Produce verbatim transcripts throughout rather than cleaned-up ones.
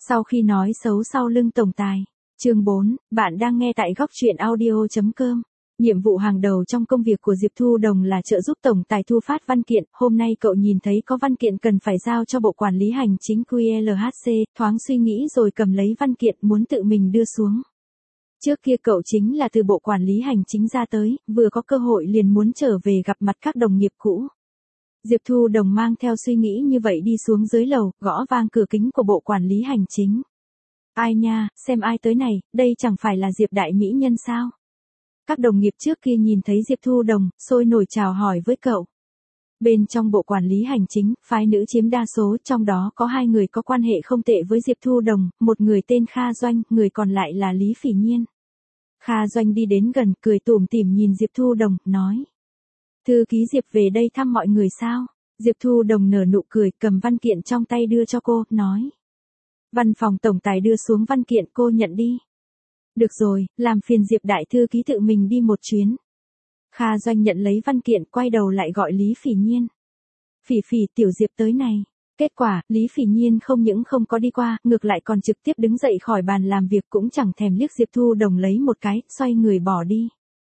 Sau khi nói xấu sau lưng tổng tài. Chương bốn, bạn đang nghe tại góc truyện audio.com. Nhiệm vụ hàng đầu trong công việc của Diệp Thu Đồng là trợ giúp tổng tài thu phát văn kiện. Hôm nay cậu nhìn thấy có văn kiện cần phải giao cho Bộ Quản lý Hành chính Q L H C, thoáng suy nghĩ rồi cầm lấy văn kiện muốn tự mình đưa xuống. Trước kia cậu chính là từ Bộ Quản lý Hành chính ra tới, vừa có cơ hội liền muốn trở về gặp mặt các đồng nghiệp cũ. Diệp Thu Đồng mang theo suy nghĩ như vậy đi xuống dưới lầu, gõ vang cửa kính của Bộ Quản lý Hành chính. Ai nha, xem ai tới này, đây chẳng phải là Diệp đại mỹ nhân sao? Các đồng nghiệp trước kia nhìn thấy Diệp Thu Đồng, sôi nổi chào hỏi với cậu. Bên trong Bộ Quản lý Hành chính, phái nữ chiếm đa số, trong đó có hai người có quan hệ không tệ với Diệp Thu Đồng, một người tên Kha Doanh, người còn lại là Lý Phỉ Nhiên. Kha Doanh đi đến gần, cười tủm tỉm nhìn Diệp Thu Đồng, nói. Thư ký Diệp về đây thăm mọi người sao? Diệp Thu Đồng nở nụ cười, cầm văn kiện trong tay đưa cho cô, nói. Văn phòng tổng tài đưa xuống văn kiện, cô nhận đi. Được rồi, làm phiền Diệp đại thư ký tự mình đi một chuyến. Kha Doanh nhận lấy văn kiện, quay đầu lại gọi Lý Phỉ Nhiên. Phỉ Phỉ, tiểu Diệp tới này. Kết quả, Lý Phỉ Nhiên không những không có đi qua, ngược lại còn trực tiếp đứng dậy khỏi bàn làm việc, cũng chẳng thèm liếc Diệp Thu Đồng lấy một cái, xoay người bỏ đi.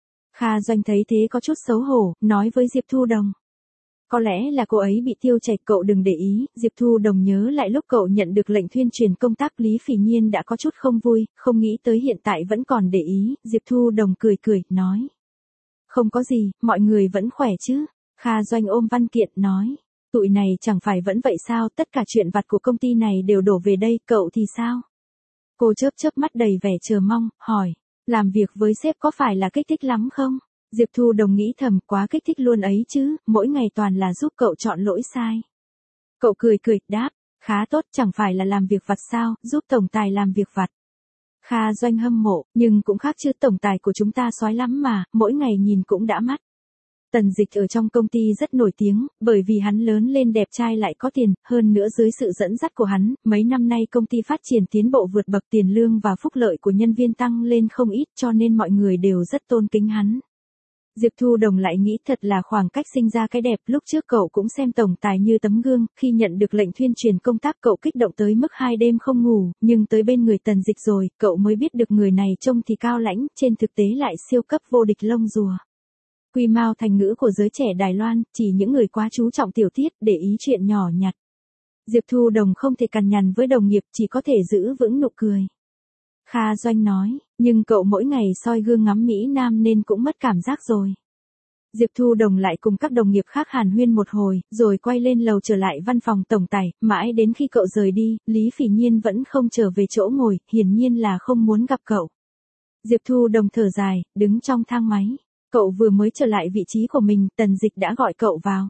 Kha Doanh thấy thế có chút xấu hổ, nói với Diệp Thu Đồng. Có lẽ là cô ấy bị tiêu chảy, cậu đừng để ý. Diệp Thu Đồng nhớ lại lúc cậu nhận được lệnh tuyên truyền công tác, Lý Phỉ Nhiên đã có chút không vui, không nghĩ tới hiện tại vẫn còn để ý. Diệp Thu Đồng cười cười, nói. Không có gì, mọi người vẫn khỏe chứ. Kha Doanh ôm văn kiện, nói. Tụi này chẳng phải vẫn vậy sao, tất cả chuyện vặt của công ty này đều đổ về đây, cậu thì sao? Cô chớp chớp mắt đầy vẻ chờ mong, hỏi. Làm việc với sếp có phải là kích thích lắm không? Diệp Thu Đồng nghĩ thầm, quá kích thích luôn ấy chứ, mỗi ngày toàn là giúp cậu chọn lỗi sai. Cậu cười cười, đáp, khá tốt, chẳng phải là làm việc vặt sao, giúp tổng tài làm việc vặt. Kha Doanh hâm mộ, nhưng cũng khác chứ, tổng tài của chúng ta soái lắm mà, mỗi ngày nhìn cũng đã mắt. Tần Dịch ở trong công ty rất nổi tiếng, bởi vì hắn lớn lên đẹp trai lại có tiền, hơn nữa dưới sự dẫn dắt của hắn, mấy năm nay công ty phát triển tiến bộ vượt bậc, tiền lương và phúc lợi của nhân viên tăng lên không ít, cho nên mọi người đều rất tôn kính hắn. Diệp Thu Đồng lại nghĩ thật là khoảng cách sinh ra cái đẹp, lúc trước cậu cũng xem tổng tài như tấm gương, khi nhận được lệnh tuyên truyền công tác cậu kích động tới mức hai đêm không ngủ, nhưng tới bên người Tần Dịch rồi, cậu mới biết được người này trông thì cao lãnh, trên thực tế lại siêu cấp vô địch lông rùa. Quy mao thành ngữ của giới trẻ Đài Loan, chỉ những người quá chú trọng tiểu tiết, để ý chuyện nhỏ nhặt. Diệp Thu Đồng không thể cằn nhằn với đồng nghiệp, chỉ có thể giữ vững nụ cười. Kha Doanh nói, nhưng cậu mỗi ngày soi gương ngắm Mỹ Nam nên cũng mất cảm giác rồi. Diệp Thu Đồng lại cùng các đồng nghiệp khác hàn huyên một hồi, rồi quay lên lầu trở lại văn phòng tổng tài, mãi đến khi cậu rời đi, Lý Phỉ Nhiên vẫn không trở về chỗ ngồi, hiển nhiên là không muốn gặp cậu. Diệp Thu Đồng thở dài, đứng trong thang máy. Cậu vừa mới trở lại vị trí của mình, Tần Dịch đã gọi cậu vào.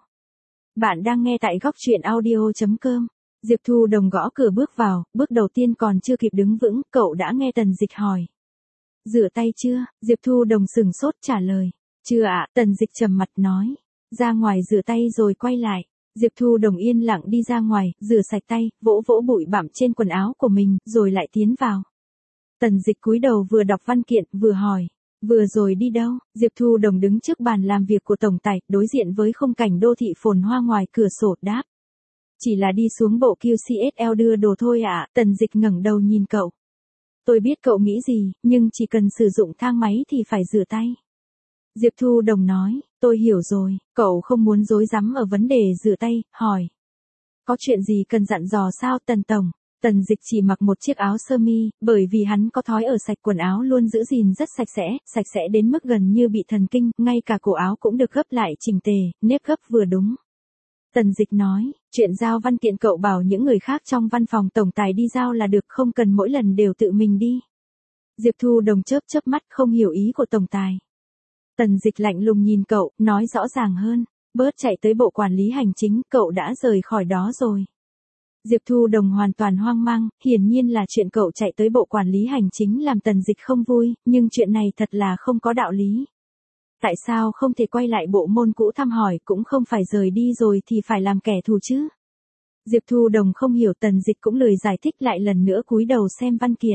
Bạn đang nghe tại góc truyện audio.com. Diệp Thu Đồng gõ cửa bước vào, bước đầu tiên còn chưa kịp đứng vững, cậu đã nghe Tần Dịch hỏi. Rửa tay chưa? Diệp Thu Đồng sừng sốt trả lời. Chưa ạ, Tần Dịch trầm mặt nói. Ra ngoài rửa tay rồi quay lại. Diệp Thu Đồng yên lặng đi ra ngoài, rửa sạch tay, vỗ vỗ bụi bặm trên quần áo của mình, rồi lại tiến vào. Tần Dịch cúi đầu vừa đọc văn kiện, vừa hỏi. Vừa rồi đi đâu? Diệp Thu Đồng đứng trước bàn làm việc của tổng tài, đối diện với khung cảnh đô thị phồn hoa ngoài cửa sổ, đáp. Chỉ là đi xuống bộ Q C S L đưa đồ thôi ạ. Tần Dịch ngẩng đầu nhìn cậu. Tôi biết cậu nghĩ gì, nhưng chỉ cần sử dụng thang máy thì phải rửa tay. Diệp Thu Đồng nói, tôi hiểu rồi, cậu không muốn rối rắm ở vấn đề rửa tay, hỏi. Có chuyện gì cần dặn dò sao Tần Tổng? Tần Dịch chỉ mặc một chiếc áo sơ mi, bởi vì hắn có thói ở sạch quần áo luôn giữ gìn rất sạch sẽ, sạch sẽ đến mức gần như bị thần kinh, ngay cả cổ áo cũng được gấp lại chỉnh tề, nếp gấp vừa đúng. Tần Dịch nói, chuyện giao văn kiện cậu bảo những người khác trong văn phòng tổng tài đi giao là được, không cần mỗi lần đều tự mình đi. Diệp Thu Đồng chớp chớp mắt không hiểu ý của tổng tài. Tần Dịch lạnh lùng nhìn cậu, nói rõ ràng hơn, bớt chạy tới Bộ Quản lý Hành chính, cậu đã rời khỏi đó rồi. Diệp Thu Đồng hoàn toàn hoang mang, hiển nhiên là chuyện cậu chạy tới Bộ Quản lý Hành chính làm Tần Dịch không vui, nhưng chuyện này thật là không có đạo lý. Tại sao không thể quay lại bộ môn cũ thăm hỏi, cũng không phải rời đi rồi thì phải làm kẻ thù chứ? Diệp Thu Đồng không hiểu, Tần Dịch cũng lười giải thích, lại lần nữa cúi đầu xem văn kiện.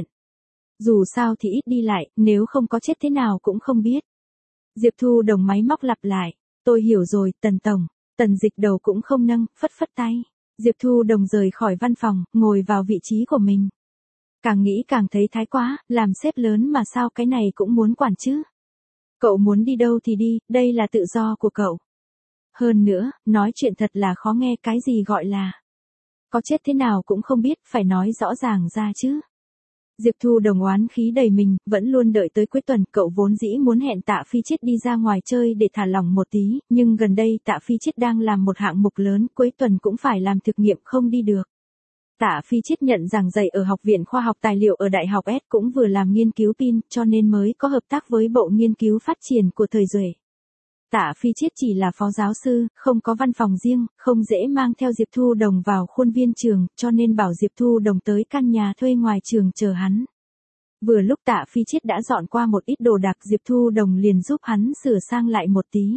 Dù sao thì ít đi lại, nếu không có chết thế nào cũng không biết. Diệp Thu Đồng máy móc lặp lại, tôi hiểu rồi, Tần Tổng. Tần Dịch đầu cũng không nâng, phất phất tay. Diệp Thu Đồng rời khỏi văn phòng, ngồi vào vị trí của mình. Càng nghĩ càng thấy thái quá, làm sếp lớn mà sao cái này cũng muốn quản chứ. Cậu muốn đi đâu thì đi, đây là tự do của cậu. Hơn nữa, nói chuyện thật là khó nghe, cái gì gọi là có chết thế nào cũng không biết, phải nói rõ ràng ra chứ. Diệp Thu Đồng oán khí đầy mình, vẫn luôn đợi tới cuối tuần, cậu vốn dĩ muốn hẹn Tạ Phi Chiết đi ra ngoài chơi để thả lỏng một tí, nhưng gần đây Tạ Phi Chiết đang làm một hạng mục lớn, cuối tuần cũng phải làm thực nghiệm không đi được. Tạ Phi Chiết nhận giảng dạy ở Học viện Khoa học Tài liệu ở Đại học S cũng vừa làm nghiên cứu pin, cho nên mới có hợp tác với Bộ Nghiên cứu Phát triển của thời Duệ. Tạ Phi Chiết chỉ là phó giáo sư, không có văn phòng riêng, không dễ mang theo Diệp Thu Đồng vào khuôn viên trường, cho nên bảo Diệp Thu Đồng tới căn nhà thuê ngoài trường chờ hắn. Vừa lúc Tạ Phi Chiết đã dọn qua một ít đồ đạc, Diệp Thu Đồng liền giúp hắn sửa sang lại một tí.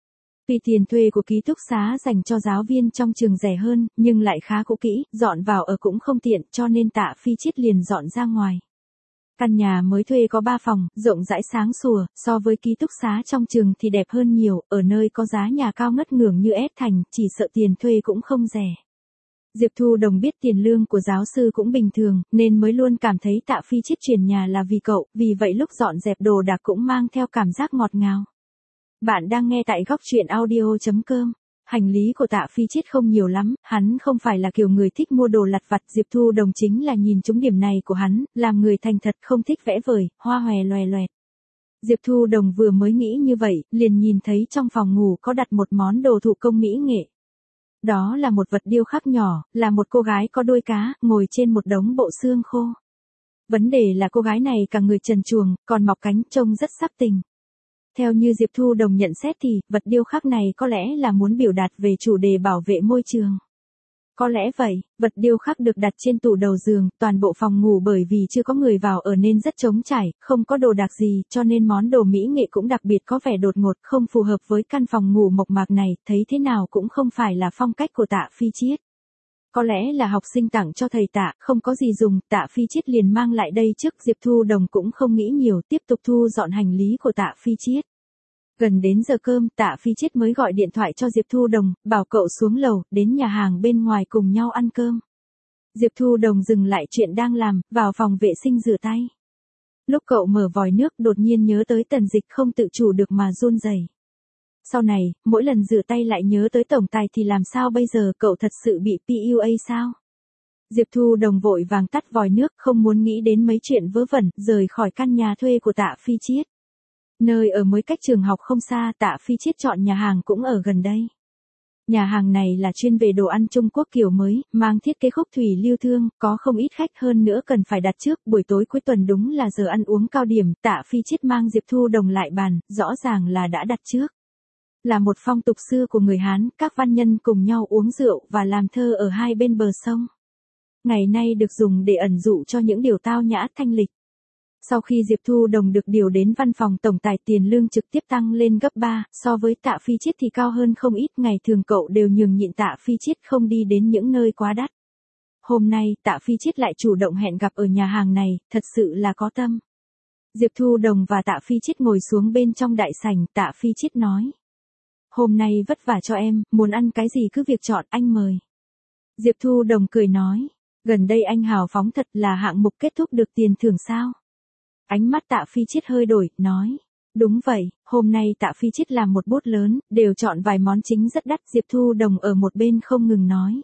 Vì tiền thuê của ký túc xá dành cho giáo viên trong trường rẻ hơn, nhưng lại khá cũ kỹ, dọn vào ở cũng không tiện, cho nên Tạ Phi Chiết liền dọn ra ngoài. Căn nhà mới thuê có ba phòng, rộng rãi sáng sủa, so với ký túc xá trong trường thì đẹp hơn nhiều, ở nơi có giá nhà cao ngất ngưởng như S Thành, chỉ sợ tiền thuê cũng không rẻ. Diệp Thu Đồng biết tiền lương của giáo sư cũng bình thường, nên mới luôn cảm thấy Tạ Phi Chiết chuyển nhà là vì cậu, vì vậy lúc dọn dẹp đồ đạc cũng mang theo cảm giác ngọt ngào. Bạn đang nghe tại góc truyện audio chấm com. Hành lý của Tạ Phi Chiết không nhiều lắm, hắn không phải là kiểu người thích mua đồ lặt vặt, Diệp Thu Đồng chính là nhìn trúng điểm này của hắn, làm người thành thật không thích vẽ vời, hoa hòe loè loẹt. Diệp Thu Đồng vừa mới nghĩ như vậy, liền nhìn thấy trong phòng ngủ có đặt một món đồ thủ công mỹ nghệ. Đó là một vật điêu khắc nhỏ, là một cô gái có đuôi cá, ngồi trên một đống bộ xương khô. Vấn đề là cô gái này cả người trần truồng, còn mọc cánh, trông rất sắc tình. Theo như Diệp Thu Đồng nhận xét thì, vật điêu khắc này có lẽ là muốn biểu đạt về chủ đề bảo vệ môi trường. Có lẽ vậy, vật điêu khắc được đặt trên tủ đầu giường, toàn bộ phòng ngủ bởi vì chưa có người vào ở nên rất trống trải, không có đồ đạc gì, cho nên món đồ mỹ nghệ cũng đặc biệt có vẻ đột ngột, không phù hợp với căn phòng ngủ mộc mạc này, thấy thế nào cũng không phải là phong cách của Tạ Phi Chiết. Có lẽ là học sinh tặng cho thầy Tạ, không có gì dùng, Tạ Phi Chiết liền mang lại đây trước, Diệp Thu Đồng cũng không nghĩ nhiều, tiếp tục thu dọn hành lý của Tạ Phi Chiết. Gần đến giờ cơm, Tạ Phi Chiết mới gọi điện thoại cho Diệp Thu Đồng, bảo cậu xuống lầu, đến nhà hàng bên ngoài cùng nhau ăn cơm. Diệp Thu Đồng dừng lại chuyện đang làm, vào phòng vệ sinh rửa tay. Lúc cậu mở vòi nước, đột nhiên nhớ tới Tần Dịch, không tự chủ được mà run rẩy. Sau này, mỗi lần rửa tay lại nhớ tới tổng tài thì làm sao bây giờ, cậu thật sự bị pê u a sao? Diệp Thu Đồng vội vàng tắt vòi nước, không muốn nghĩ đến mấy chuyện vớ vẩn, rời khỏi căn nhà thuê của Tạ Phi Chiết. Nơi ở mới cách trường học không xa, Tạ Phi Chiết chọn nhà hàng cũng ở gần đây. Nhà hàng này là chuyên về đồ ăn Trung Quốc kiểu mới, mang thiết kế khúc thủy lưu thương, có không ít khách, hơn nữa cần phải đặt trước, buổi tối cuối tuần đúng là giờ ăn uống cao điểm, Tạ Phi Chiết mang Diệp Thu Đồng lại bàn, rõ ràng là đã đặt trước. Là một phong tục xưa của người Hán, các văn nhân cùng nhau uống rượu và làm thơ ở hai bên bờ sông. Ngày nay được dùng để ẩn dụ cho những điều tao nhã thanh lịch. Sau khi Diệp Thu Đồng được điều đến văn phòng tổng tài, tiền lương trực tiếp tăng lên gấp ba, so với Tạ Phi Chiết thì cao hơn không ít, ngày thường cậu đều nhường nhịn Tạ Phi Chiết không đi đến những nơi quá đắt. Hôm nay, Tạ Phi Chiết lại chủ động hẹn gặp ở nhà hàng này, thật sự là có tâm. Diệp Thu Đồng và Tạ Phi Chiết ngồi xuống bên trong đại sảnh, Tạ Phi Chiết nói. Hôm nay vất vả cho em, muốn ăn cái gì cứ việc chọn, anh mời. Diệp Thu Đồng cười nói, gần đây anh hào phóng thật, là hạng mục kết thúc được tiền thưởng sao? Ánh mắt Tạ Phi Chiết hơi đổi, nói, đúng vậy, hôm nay Tạ Phi Chiết làm một bốt lớn, đều chọn vài món chính rất đắt. Diệp Thu Đồng ở một bên không ngừng nói.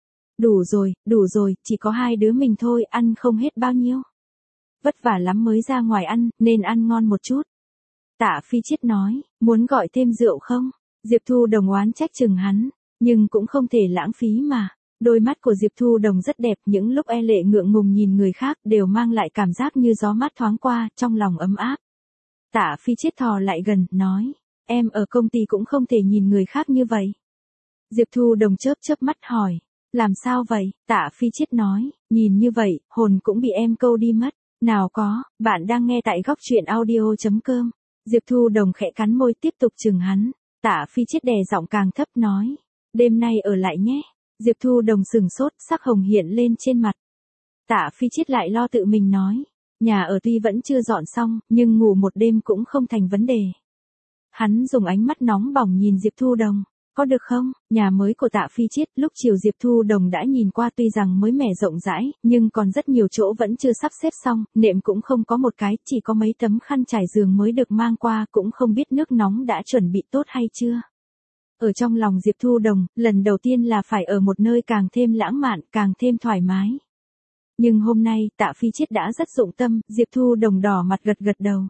Đủ rồi, đủ rồi, chỉ có hai đứa mình thôi, ăn không hết bao nhiêu. Vất vả lắm mới ra ngoài ăn, nên ăn ngon một chút. Tạ Phi Chiết nói, muốn gọi thêm rượu không? Diệp Thu Đồng oán trách chừng hắn, nhưng cũng không thể lãng phí mà. Đôi mắt của Diệp Thu Đồng rất đẹp, những lúc e lệ ngượng ngùng nhìn người khác đều mang lại cảm giác như gió mát thoáng qua, trong lòng ấm áp. Tạ Phi Chiết thò lại gần, nói, em ở công ty cũng không thể nhìn người khác như vậy. Diệp Thu Đồng chớp chớp mắt hỏi, làm sao vậy? Tạ Phi Chiết nói, nhìn như vậy, hồn cũng bị em câu đi mất. Nào có, bạn đang nghe tại góc truyện audio chấm com. Diệp Thu Đồng khẽ cắn môi tiếp tục chừng hắn. Tạ Phi Chiết đè giọng càng thấp nói, đêm nay ở lại nhé. Diệp Thu Đồng sừng sốt, sắc hồng hiện lên trên mặt. Tạ Phi Chiết lại lo tự mình nói, nhà ở tuy vẫn chưa dọn xong, nhưng ngủ một đêm cũng không thành vấn đề. Hắn dùng ánh mắt nóng bỏng nhìn Diệp Thu Đồng. Có được không? Nhà mới của Tạ Phi Chiết lúc chiều Diệp Thu Đồng đã nhìn qua tuy rằng mới mẻ rộng rãi, nhưng còn rất nhiều chỗ vẫn chưa sắp xếp xong, nệm cũng không có một cái, chỉ có mấy tấm khăn trải giường mới được mang qua, cũng không biết nước nóng đã chuẩn bị tốt hay chưa. Ở trong lòng Diệp Thu Đồng, lần đầu tiên là phải ở một nơi càng thêm lãng mạn, càng thêm thoải mái. Nhưng hôm nay, Tạ Phi Chiết đã rất dụng tâm, Diệp Thu Đồng đỏ mặt gật gật đầu.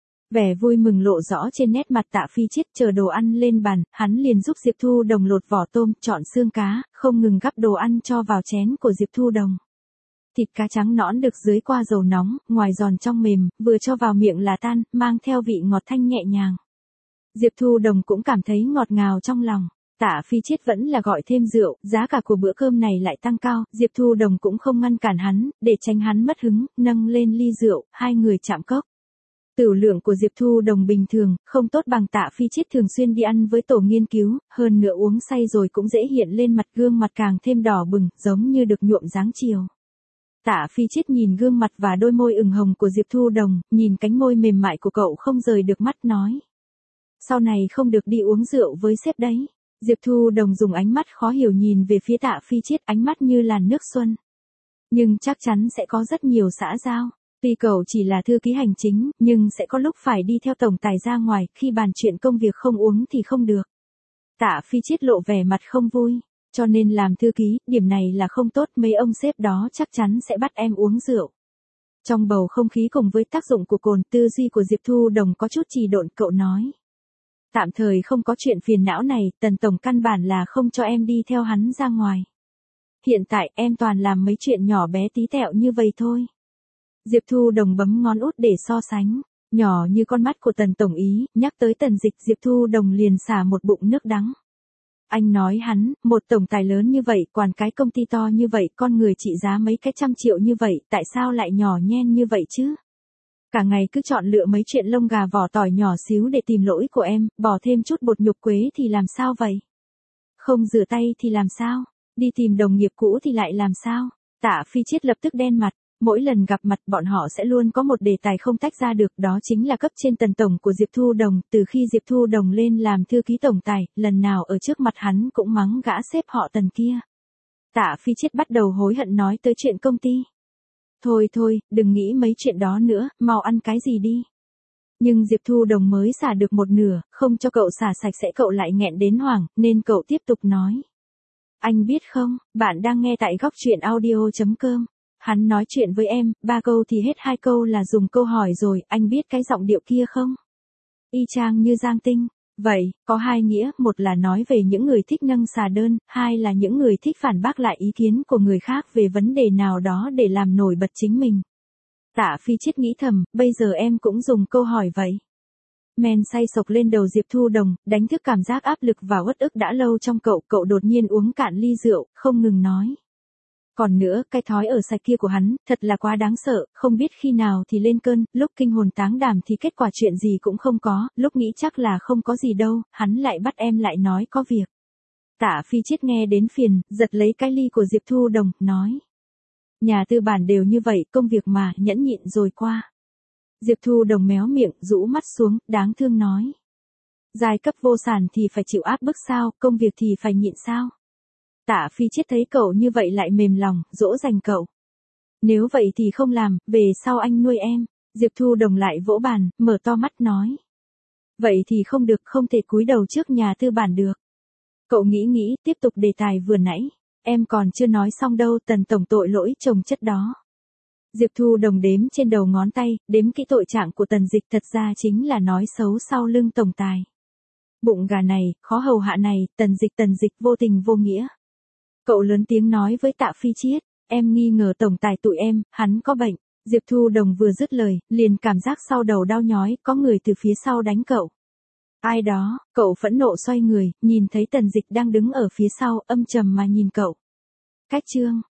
Vẻ vui mừng lộ rõ trên nét mặt Tạ Phi Chiết, chờ đồ ăn lên bàn, hắn liền giúp Diệp Thu Đồng lột vỏ tôm, chọn xương cá, không ngừng gắp đồ ăn cho vào chén của Diệp Thu Đồng. Thịt cá trắng nõn được dưới qua dầu nóng, ngoài giòn trong mềm, vừa cho vào miệng là tan, mang theo vị ngọt thanh nhẹ nhàng. Diệp Thu Đồng cũng cảm thấy ngọt ngào trong lòng. Tạ Phi Chiết vẫn là gọi thêm rượu, giá cả của bữa cơm này lại tăng cao, Diệp Thu Đồng cũng không ngăn cản hắn, để tránh hắn mất hứng, nâng lên ly rượu, hai người chạm cốc. Tửu lượng của Diệp Thu Đồng bình thường, không tốt bằng Tạ Phi Chiết thường xuyên đi ăn với tổ nghiên cứu, hơn nữa uống say rồi cũng dễ hiện lên mặt, gương mặt càng thêm đỏ bừng, giống như được nhuộm dáng chiều. Tạ Phi Chiết nhìn gương mặt và đôi môi ửng hồng của Diệp Thu Đồng, nhìn cánh môi mềm mại của cậu không rời được mắt, nói. Sau này không được đi uống rượu với sếp đấy. Diệp Thu Đồng dùng ánh mắt khó hiểu nhìn về phía Tạ Phi Chiết, ánh mắt như làn nước xuân. Nhưng chắc chắn sẽ có rất nhiều xã giao. Tuy cậu chỉ là thư ký hành chính, nhưng sẽ có lúc phải đi theo tổng tài ra ngoài, khi bàn chuyện công việc không uống thì không được. Tạ Phi Chiết lộ vẻ mặt không vui, cho nên làm thư ký, điểm này là không tốt, mấy ông sếp đó chắc chắn sẽ bắt em uống rượu. Trong bầu không khí cùng với tác dụng của cồn, tư duy của Diệp Thu Đồng có chút trì độn, cậu nói. Tạm thời không có chuyện phiền não này, Tần tổng căn bản là không cho em đi theo hắn ra ngoài. Hiện tại em toàn làm mấy chuyện nhỏ bé tí tẹo như vậy thôi. Diệp Thu Đồng bấm ngón út để so sánh, nhỏ như con mắt của Tần tổng ý, nhắc tới Tần Dịch, Diệp Thu Đồng liền xả một bụng nước đắng. Anh nói hắn, một tổng tài lớn như vậy, quản cái công ty to như vậy, con người trị giá mấy cái trăm triệu như vậy, tại sao lại nhỏ nhen như vậy chứ? Cả ngày cứ chọn lựa mấy chuyện lông gà vỏ tỏi nhỏ xíu để tìm lỗi của em, bỏ thêm chút bột nhục quế thì làm sao vậy? Không rửa tay thì làm sao? Đi tìm đồng nghiệp cũ thì lại làm sao? Tạ Phi Chiết lập tức đen mặt, mỗi lần gặp mặt bọn họ sẽ luôn có một đề tài không tách ra được, đó chính là cấp trên Tần tổng của Diệp Thu Đồng, từ khi Diệp Thu Đồng lên làm thư ký tổng tài, lần nào ở trước mặt hắn cũng mắng gã sếp họ Tần kia. Tạ Phi Chiết bắt đầu hối hận nói tới chuyện công ty. Thôi thôi, đừng nghĩ mấy chuyện đó nữa, mau ăn cái gì đi. Nhưng Diệp Thu Đồng mới xả được một nửa, không cho cậu xả sạch sẽ cậu lại nghẹn đến hoảng, nên cậu tiếp tục nói. Anh biết không, bạn đang nghe tại góc truyện audio chấm com. Hắn nói chuyện với em, ba câu thì hết hai câu là dùng câu hỏi rồi, anh biết cái giọng điệu kia không? Y chang như Giang Tinh. Vậy, có hai nghĩa, một là nói về những người thích nâng xà đơn, hai là những người thích phản bác lại ý kiến của người khác về vấn đề nào đó để làm nổi bật chính mình. Tạ Phi Chiết nghĩ thầm, bây giờ em cũng dùng câu hỏi vậy. Men say sộc lên đầu Diệp Thu Đồng, đánh thức cảm giác áp lực và uất ức đã lâu trong cậu, cậu đột nhiên uống cạn ly rượu, không ngừng nói. Còn nữa, cái thói ở sạch kia của hắn, thật là quá đáng sợ, không biết khi nào thì lên cơn, lúc kinh hồn táng đảm thì kết quả chuyện gì cũng không có, lúc nghĩ chắc là không có gì đâu, hắn lại bắt em lại nói có việc. Tạ Phi Chiết nghe đến phiền, giật lấy cái ly của Diệp Thu Đồng, nói. Nhà tư bản đều như vậy, công việc mà, nhẫn nhịn rồi qua. Diệp Thu Đồng méo miệng, rũ mắt xuống, đáng thương nói. Giai cấp vô sản thì phải chịu áp bức sao, công việc thì phải nhịn sao? Tạ Phi Chiết thấy cậu như vậy lại mềm lòng, dỗ dành cậu. Nếu vậy thì không làm, về sau anh nuôi em. Diệp Thu Đồng lại vỗ bàn, mở to mắt nói. Vậy thì không được, không thể cúi đầu trước nhà tư bản được. Cậu nghĩ nghĩ, tiếp tục đề tài vừa nãy. Em còn chưa nói xong đâu, Tần tổng tội lỗi chồng chất đó. Diệp Thu Đồng đếm trên đầu ngón tay, đếm kỹ tội trạng của Tần Dịch, thật ra chính là nói xấu sau lưng tổng tài. Bụng gà này, khó hầu hạ này, Tần Dịch Tần Dịch vô tình vô nghĩa. Cậu lớn tiếng nói với Tạ Phi Chiết, em nghi ngờ tổng tài tụi em, hắn có bệnh. Diệp Thu Đồng vừa dứt lời, liền cảm giác sau đầu đau nhói, có người từ phía sau đánh cậu. Ai đó, cậu phẫn nộ xoay người, nhìn thấy Tần Dịch đang đứng ở phía sau, âm trầm mà nhìn cậu. Cách chương,